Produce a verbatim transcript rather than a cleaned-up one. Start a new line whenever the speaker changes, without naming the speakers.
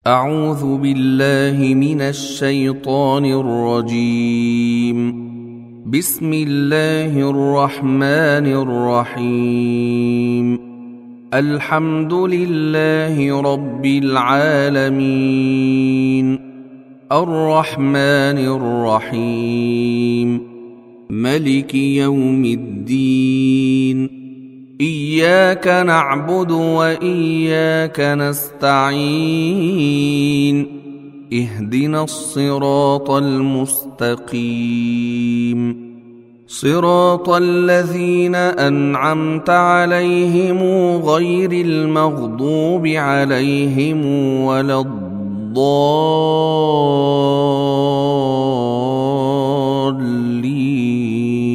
أعوذ بالله من الشيطان الرجيم. بسم الله الرحمن الرحيم. الحمد لله رب العالمين، الرحمن الرحيم، ملك يوم الدين. إياك نعبد وإياك نستعين. اهدنا الصراط المستقيم، صراط الذين أنعمت عليهم غير المغضوب عليهم ولا الضالين.